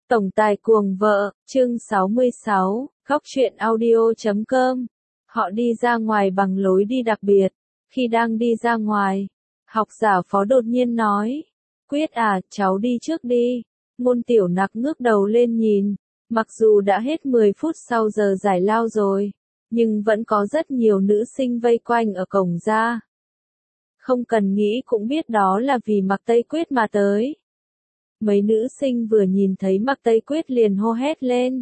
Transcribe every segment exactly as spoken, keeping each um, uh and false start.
Tổng tài cuồng vợ, chương sáu mươi sáu, góc truyện audio chấm com. Họ đi ra ngoài bằng lối đi đặc biệt. Khi đang đi ra ngoài, học giả Phó đột nhiên nói, Quyết à, cháu đi trước đi. Ngôn Tiểu Nặc ngước đầu lên nhìn, mặc dù đã hết mười phút sau giờ giải lao rồi, nhưng vẫn có rất nhiều nữ sinh vây quanh ở cổng ra. Không cần nghĩ cũng biết đó là vì Mạc Tây Quyết mà tới. Mấy nữ sinh vừa nhìn thấy Mạc Tây Quyết liền hô hét lên.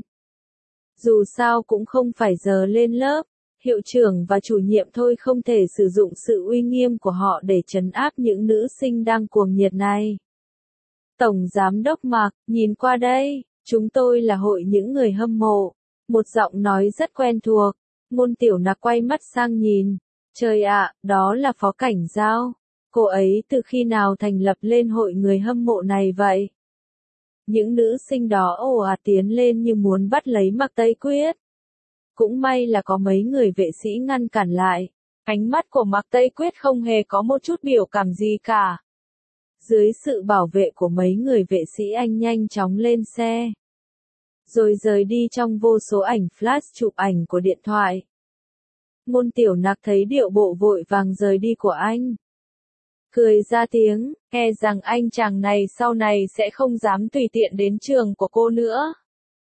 Dù sao cũng không phải giờ lên lớp, hiệu trưởng và chủ nhiệm thôi không thể sử dụng sự uy nghiêm của họ để trấn áp những nữ sinh đang cuồng nhiệt này. Tổng giám đốc Mạc, nhìn qua đây, chúng tôi là hội những người hâm mộ. Một giọng nói rất quen thuộc, Ngôn Tiểu Nặc quay mắt sang nhìn. Trời ạ, đó là Phó Cảnh Giao. Cô ấy từ khi nào thành lập lên hội người hâm mộ này vậy? Những nữ sinh đó ồ ạt tiến lên như muốn bắt lấy Mạc Tây Quyết. Cũng may là có mấy người vệ sĩ ngăn cản lại. Ánh mắt của Mạc Tây Quyết không hề có một chút biểu cảm gì cả. Dưới sự bảo vệ của mấy người vệ sĩ anh nhanh chóng lên xe. Rồi rời đi trong vô số ảnh flash chụp ảnh của điện thoại. Ngôn Tiểu Nặc thấy điệu bộ vội vàng rời đi của anh. Cười ra tiếng, e rằng anh chàng này sau này sẽ không dám tùy tiện đến trường của cô nữa.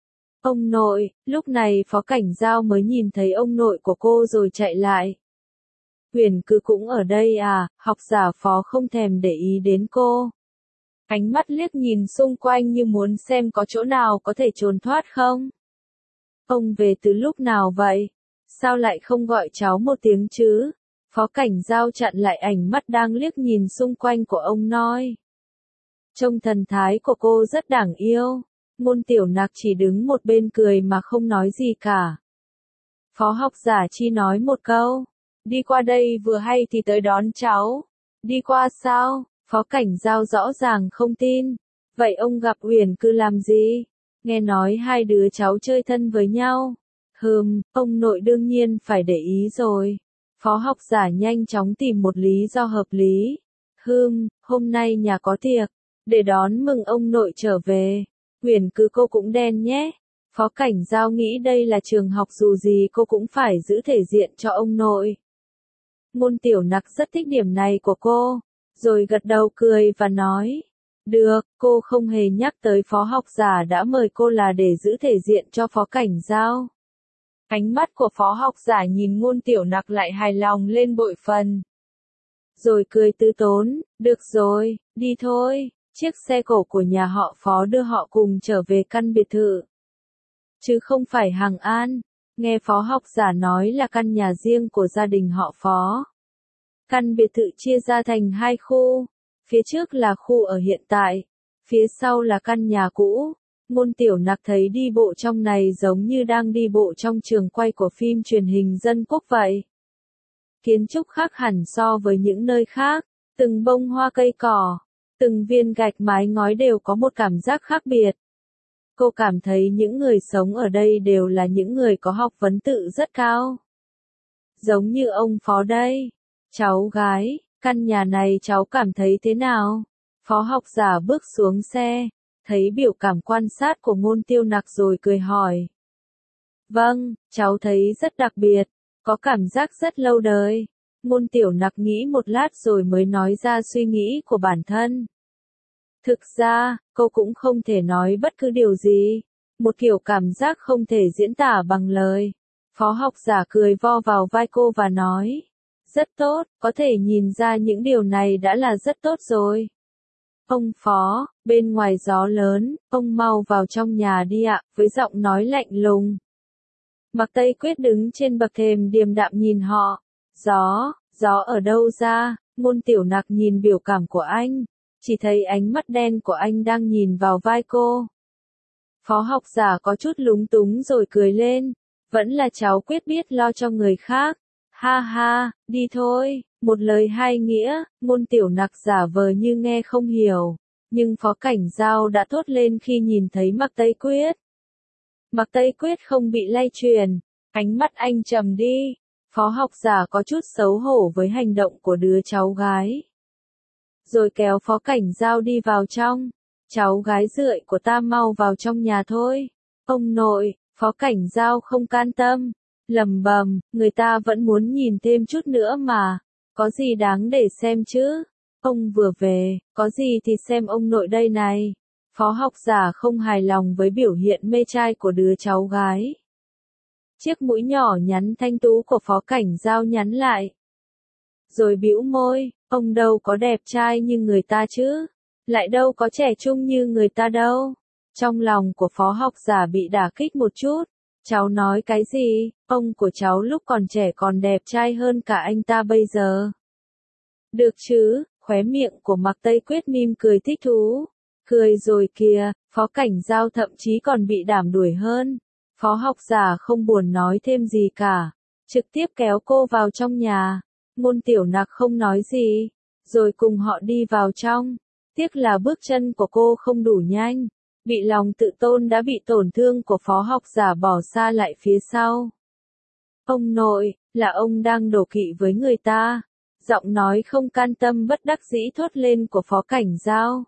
Ông nội, lúc này Phó Cảnh Giao mới nhìn thấy ông nội của cô rồi chạy lại. Huyền Cứ cũng ở đây à, học giả Phó không thèm để ý đến cô. Ánh mắt liếc nhìn xung quanh như muốn xem có chỗ nào có thể trốn thoát không. Ông về từ lúc nào vậy? Sao lại không gọi cháu một tiếng chứ? Phó Cảnh Giao chặn lại ánh mắt đang liếc nhìn xung quanh của ông nói. Trông thần thái của cô rất đáng yêu. Ngôn Tiểu Nặc chỉ đứng một bên cười mà không nói gì cả. Phó học giả Chi nói một câu. Đi qua đây vừa hay thì tới đón cháu. Đi qua sao? Phó Cảnh Giao rõ ràng không tin. Vậy ông gặp Huyền Cứ làm gì? Nghe nói hai đứa cháu chơi thân với nhau. Hừm, ông nội đương nhiên phải để ý rồi. Phó học giả nhanh chóng tìm một lý do hợp lý. Hừm, hôm nay nhà có tiệc, để đón mừng ông nội trở về. Huyền Cứ cô cũng đen nhé. Phó Cảnh Giao nghĩ đây là trường học dù gì cô cũng phải giữ thể diện cho ông nội. Ngôn Tiểu Nặc rất thích điểm này của cô, rồi gật đầu cười và nói. Được, cô không hề nhắc tới phó học giả đã mời cô là để giữ thể diện cho Phó Cảnh Giao. Ánh mắt của phó học giả nhìn Ngôn Tiểu Nặc lại hài lòng lên bội phần. Rồi cười tư tốn, được rồi, đi thôi, chiếc xe cổ của nhà họ Phó đưa họ cùng trở về căn biệt thự. Chứ không phải Hàng An, nghe phó học giả nói là căn nhà riêng của gia đình họ Phó. Căn biệt thự chia ra thành hai khu, phía trước là khu ở hiện tại, phía sau là căn nhà cũ. Ngôn Tiểu Nặc thấy đi bộ trong này giống như đang đi bộ trong trường quay của phim truyền hình dân quốc vậy. Kiến trúc khác hẳn so với những nơi khác, từng bông hoa cây cỏ, từng viên gạch mái ngói đều có một cảm giác khác biệt. Cô cảm thấy những người sống ở đây đều là những người có học vấn tự rất cao. Giống như ông Phó đây. Cháu gái, căn nhà này cháu cảm thấy thế nào? Phó học giả bước xuống xe, thấy biểu cảm quan sát của Ngôn Tiểu Nặc rồi cười hỏi. Vâng, cháu thấy rất đặc biệt, có cảm giác rất lâu đời. Ngôn Tiểu Nặc nghĩ một lát rồi mới nói ra suy nghĩ của bản thân. Thực ra, cô cũng không thể nói bất cứ điều gì, một kiểu cảm giác không thể diễn tả bằng lời. Phó học giả cười vo vào vai cô và nói. Rất tốt, có thể nhìn ra những điều này đã là rất tốt rồi. Ông Phó, bên ngoài gió lớn, ông mau vào trong nhà đi ạ, với giọng nói lạnh lùng. Mạc Tây Quyết đứng trên bậc thềm điềm đạm nhìn họ. Gió, gió ở đâu ra? Ngôn Tiểu Nặc nhìn biểu cảm của anh, chỉ thấy ánh mắt đen của anh đang nhìn vào vai cô. Phó học giả có chút lúng túng rồi cười lên. Vẫn là cháu Quyết biết lo cho người khác. Ha ha, đi thôi, một lời hai nghĩa. Ngôn Tiểu Nặc giả vờ như nghe không hiểu, nhưng Phó Cảnh Giao đã thốt lên khi nhìn thấy Mạc Tây Quyết. Mạc Tây Quyết không bị lay truyền, ánh mắt anh trầm đi. Phó học giả có chút xấu hổ với hành động của đứa cháu gái. Rồi kéo Phó Cảnh Giao đi vào trong. cháu gái rượi của ta mau vào trong nhà thôi. Ông nội, Phó Cảnh Giao không can tâm, lầm bầm, người ta vẫn muốn nhìn thêm chút nữa mà, có gì đáng để xem chứ. Ông vừa về, có gì thì xem ông nội đây này. Phó học giả không hài lòng với biểu hiện mê trai của đứa cháu gái. Chiếc mũi nhỏ nhắn thanh tú của Phó Cảnh Giao nhắn lại. Rồi bĩu môi, ông đâu có đẹp trai như người ta chứ, lại đâu có trẻ trung như người ta đâu. Trong lòng của phó học giả bị đả kích một chút. Cháu nói cái gì, ông của cháu lúc còn trẻ còn đẹp trai hơn cả anh ta bây giờ. Được chứ, khóe miệng của Mạc Tây Quyết mỉm cười thích thú. Cười rồi kìa, Phó Cảnh Giao thậm chí còn bị đảm đuổi hơn. Phó học giả không buồn nói thêm gì cả, trực tiếp kéo cô vào trong nhà. Ngôn Tiểu Nặc không nói gì, rồi cùng họ đi vào trong. Tiếc là bước chân của cô không đủ nhanh, bị lòng tự tôn đã bị tổn thương của phó học giả bỏ xa lại phía sau. Ông nội, là ông đang đổ kỵ với người ta. Giọng nói không can tâm bất đắc dĩ thốt lên của Phó Cảnh Giao.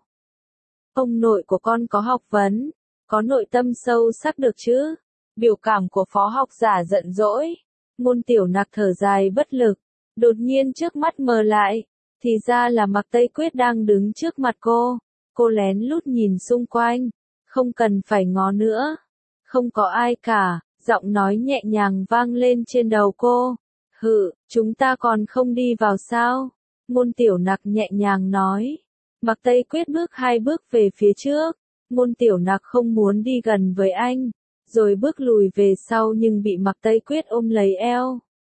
Ông nội của con có học vấn, có nội tâm sâu sắc được chứ. Biểu cảm của phó học giả giận dỗi. Ngôn Tiểu Nặc thở dài bất lực. Đột nhiên trước mắt mờ lại. Thì ra là Mạc Tây Quyết đang đứng trước mặt cô. Cô lén lút nhìn xung quanh. Không cần phải ngó nữa. Không có ai cả. Giọng nói nhẹ nhàng vang lên trên đầu cô. Hự, chúng ta còn không đi vào sao? Ngôn Tiểu Nặc nhẹ nhàng nói. Mạc Tây Quyết bước hai bước về phía trước. Ngôn Tiểu Nặc không muốn đi gần với anh. Rồi bước lùi về sau nhưng bị Mạc Tây Quyết ôm lấy eo.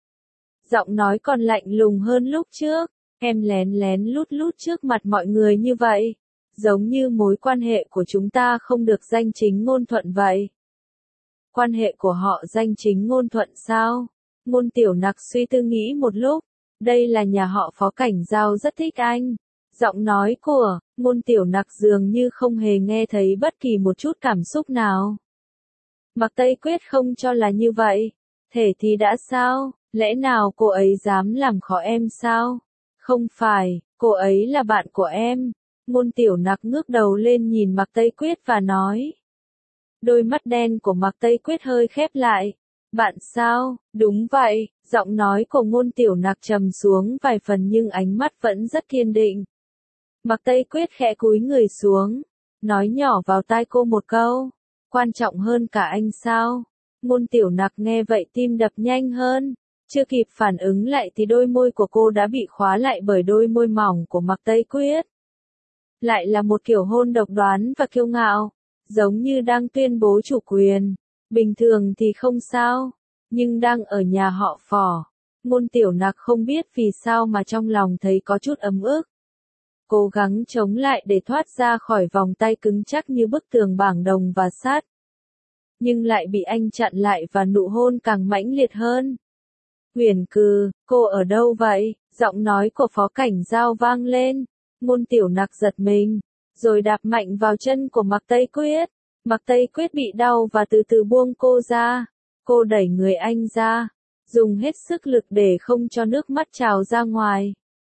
Giọng nói còn lạnh lùng hơn lúc trước. Em lén lén lút lút trước mặt mọi người như vậy. Giống như mối quan hệ của chúng ta không được danh chính ngôn thuận vậy. Quan hệ của họ danh chính ngôn thuận sao? Ngôn Tiểu Nặc suy tư nghĩ một lúc. Đây là nhà họ Phó Cảnh Giao rất thích anh. Giọng nói của Ngôn Tiểu Nặc dường như không hề nghe thấy bất kỳ một chút cảm xúc nào. Mạc Tây Quyết không cho là như vậy. Thể thì đã sao? Lẽ nào cô ấy dám làm khó em sao? Không phải, cô ấy là bạn của em. Ngôn Tiểu Nặc ngước đầu lên nhìn Mạc Tây Quyết và nói. Đôi mắt đen của Mạc Tây Quyết hơi khép lại. Bạn sao? Đúng vậy, giọng nói của Ngôn Tiểu Nặc trầm xuống vài phần nhưng ánh mắt vẫn rất kiên định. Mạc Tây Quyết khẽ cúi người xuống, nói nhỏ vào tai cô một câu. Quan trọng hơn cả anh sao? Ngôn Tiểu Nặc nghe vậy tim đập nhanh hơn. Chưa kịp phản ứng lại thì đôi môi của cô đã bị khóa lại bởi đôi môi mỏng của Mạc Tây Quyết. Lại là một kiểu hôn độc đoán và kiêu ngạo, giống như đang tuyên bố chủ quyền. Bình thường thì không sao, nhưng đang ở nhà họ Phò. Ngôn Tiểu Nặc không biết vì sao mà trong lòng thấy có chút ấm ức. Cố gắng chống lại để thoát ra khỏi vòng tay cứng chắc như bức tường bảng đồng và sắt. Nhưng lại bị anh chặn lại và nụ hôn càng mãnh liệt hơn. Huyền Cừ, cô ở đâu vậy? Giọng nói của Phó Cảnh Giao vang lên. Ngôn Tiểu Nặc giật mình, rồi đạp mạnh vào chân của Mạc Tây Quyết. Mạc Tây Quyết bị đau và từ từ buông cô ra. Cô đẩy người anh ra, dùng hết sức lực để không cho nước mắt trào ra ngoài.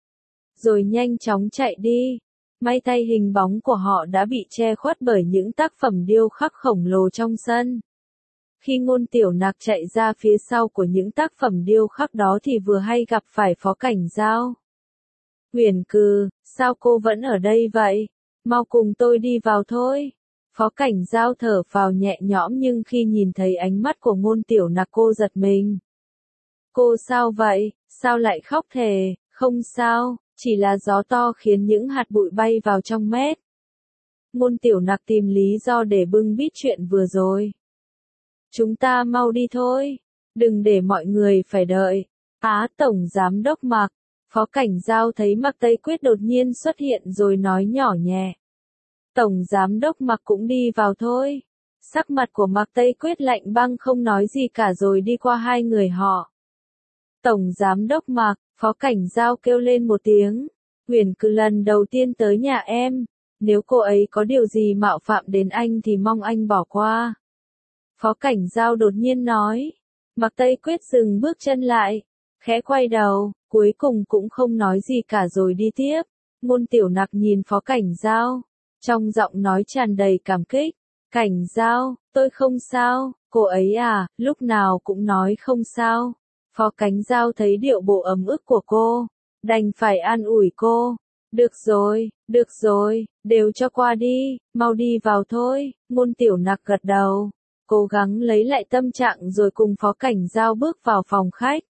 Rồi nhanh chóng chạy đi. May thay hình bóng của họ đã bị che khuất bởi những tác phẩm điêu khắc khổng lồ trong sân. Khi Ngôn Tiểu Nặc chạy ra phía sau của những tác phẩm điêu khắc đó thì vừa hay gặp phải Phó Cảnh Giao. Huyền Cừ, sao cô vẫn ở đây vậy? Mau cùng tôi đi vào thôi. Phó Cảnh Giao thở phào nhẹ nhõm nhưng khi nhìn thấy ánh mắt của Ngôn Tiểu Nặc cô giật mình. Cô sao vậy? Sao lại khóc thề? Không sao, chỉ là gió to khiến những hạt bụi bay vào trong mét. Ngôn Tiểu Nặc tìm lý do để bưng bít chuyện vừa rồi. Chúng ta mau đi thôi, đừng để mọi người phải đợi. Á Tổng Giám Đốc Mạc. Phó Cảnh Giao thấy Mạc Tây Quyết đột nhiên xuất hiện rồi nói nhỏ nhẹ. Tổng Giám Đốc Mạc cũng đi vào thôi. Sắc mặt của Mạc Tây Quyết lạnh băng không nói gì cả rồi đi qua hai người họ. Tổng Giám Đốc Mạc, Phó Cảnh Giao kêu lên một tiếng. Huyền Cừ lần đầu tiên tới nhà em. Nếu cô ấy có điều gì mạo phạm đến anh thì mong anh bỏ qua. Phó Cảnh Giao đột nhiên nói. Mạc Tây Quyết dừng bước chân lại, khẽ quay đầu, cuối cùng cũng không nói gì cả rồi đi tiếp. Ngôn Tiểu Nặc nhìn Phó Cảnh Giao, Trong giọng nói tràn đầy cảm kích. Cảnh Giao, tôi không sao, cô ấy à, lúc nào cũng nói không sao. Phó Cảnh Giao thấy điệu bộ ấm ức của cô, đành phải an ủi cô. Được rồi, được rồi, đều cho qua đi, mau đi vào thôi. Ngôn Tiểu Nặc gật đầu, cố gắng lấy lại tâm trạng rồi cùng Phó Cảnh Giao bước vào phòng khách.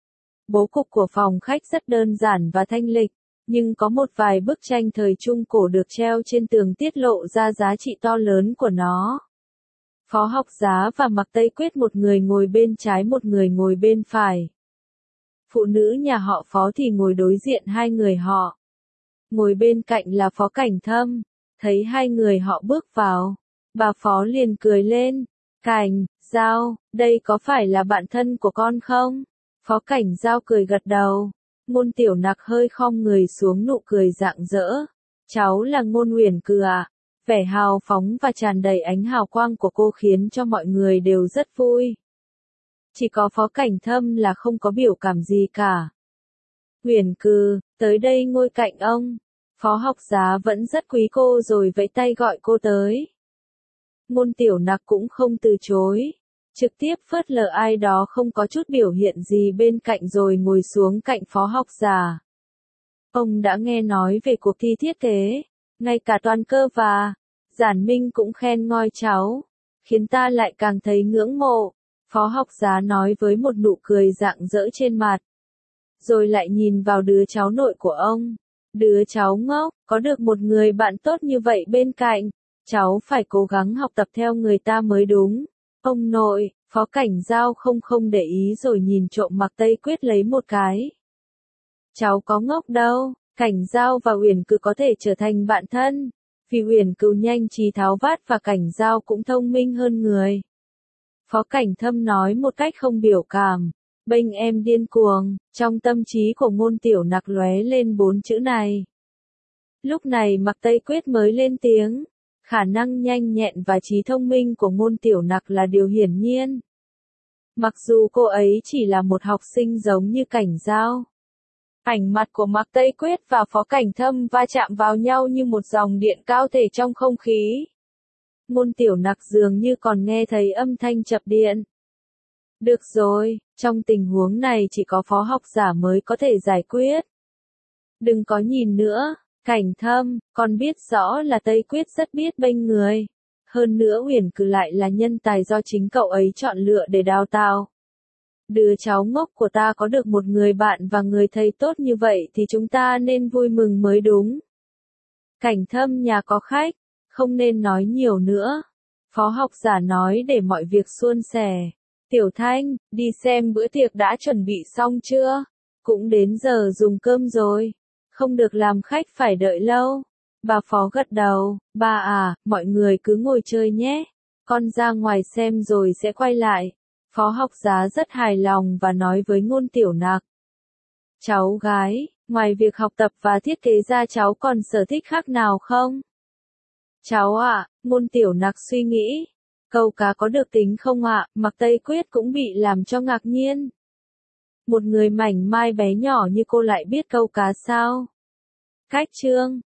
Bố cục của phòng khách rất đơn giản và thanh lịch, nhưng có một vài bức tranh thời Trung Cổ được treo trên tường tiết lộ ra giá trị to lớn của nó. Phó Học Giá và Mạc Tây Quyết một người ngồi bên trái một người ngồi bên phải. Phụ nữ nhà họ Phó thì ngồi đối diện hai người họ. Ngồi bên cạnh là Phó Cảnh Thâm, thấy hai người họ bước vào, bà Phó liền cười lên. Cảnh Giao, đây có phải là bạn thân của con không? Phó Cảnh Giao cười gật đầu. Ngôn Tiểu Nặc hơi khom người xuống nụ cười rạng rỡ. Cháu là Ngôn Uyển Cừ ạ. Vẻ hào phóng và tràn đầy ánh hào quang của cô khiến cho mọi người đều rất vui. Chỉ có Phó Cảnh Thâm là không có biểu cảm gì cả. Uyển Cừ, tới đây ngồi cạnh ông. Phó Học Giá vẫn rất quý cô rồi vẫy tay gọi cô tới. Ngôn Tiểu Nặc cũng không từ chối. Trực tiếp phớt lờ ai đó không có chút biểu hiện gì bên cạnh rồi ngồi xuống cạnh Phó Học Giả. Ông đã nghe nói về cuộc thi thiết kế, ngay cả Toàn Cơ và Giản Minh cũng khen ngôi cháu, khiến ta lại càng thấy ngưỡng mộ. Phó Học Giá nói với một nụ cười rạng rỡ trên mặt. Rồi lại nhìn vào đứa cháu nội của ông. Đứa cháu ngốc, có được một người bạn tốt như vậy bên cạnh, cháu phải cố gắng học tập theo người ta mới đúng. Ông nội, Phó Cảnh Giao không không để ý rồi nhìn trộm Mạc Tây Quyết lấy một cái. Cháu có ngốc đâu, Cảnh Giao và Uyển Cừ có thể trở thành bạn thân, vì Uyển Cừ nhanh trí tháo vát và Cảnh Giao cũng thông minh hơn người. Phó Cảnh Thâm nói một cách không biểu cảm, bênh em điên cuồng, trong tâm trí của Ngôn Tiểu Nặc lóe lên bốn chữ này. Lúc này Mạc Tây Quyết mới lên tiếng. Khả năng nhanh nhẹn và trí thông minh của Ngôn Tiểu Nặc là điều hiển nhiên. Mặc dù cô ấy chỉ là một học sinh giống như Cảnh Giao. Ảnh mặt của Mạc Tây Quyết và Phó Cảnh Thâm va chạm vào nhau như một dòng điện cao thể trong không khí. Ngôn Tiểu Nặc dường như còn nghe thấy âm thanh chập điện. Được rồi, trong tình huống này chỉ có Phó Học Giả mới có thể giải quyết. Đừng có nhìn nữa. Cảnh Thâm, con biết rõ là Tây Quyết rất biết bênh người. Hơn nữa Uyển Cừ lại là nhân tài do chính cậu ấy chọn lựa để đào tạo. Đứa cháu ngốc của ta có được một người bạn và người thầy tốt như vậy thì chúng ta nên vui mừng mới đúng. Cảnh Thâm nhà có khách, không nên nói nhiều nữa. Phó Học Giả nói để mọi việc suôn sẻ. Tiểu Thanh, đi xem bữa tiệc đã chuẩn bị xong chưa? Cũng đến giờ dùng cơm rồi. Không được làm khách phải đợi lâu. Bà Phó gật đầu, bà à, mọi người cứ ngồi chơi nhé. Con ra ngoài xem rồi sẽ quay lại. Phó Học Giá rất hài lòng và nói với Ngôn Tiểu Nặc. Cháu gái, ngoài việc học tập và thiết kế ra cháu còn sở thích khác nào không? Cháu ạ, à, Ngôn Tiểu Nặc suy nghĩ. Câu cá có được tính không ạ? À? Mạc Tây Quyết cũng bị làm cho ngạc nhiên. Một người mảnh mai bé nhỏ như cô lại biết câu cá sao? Cách chương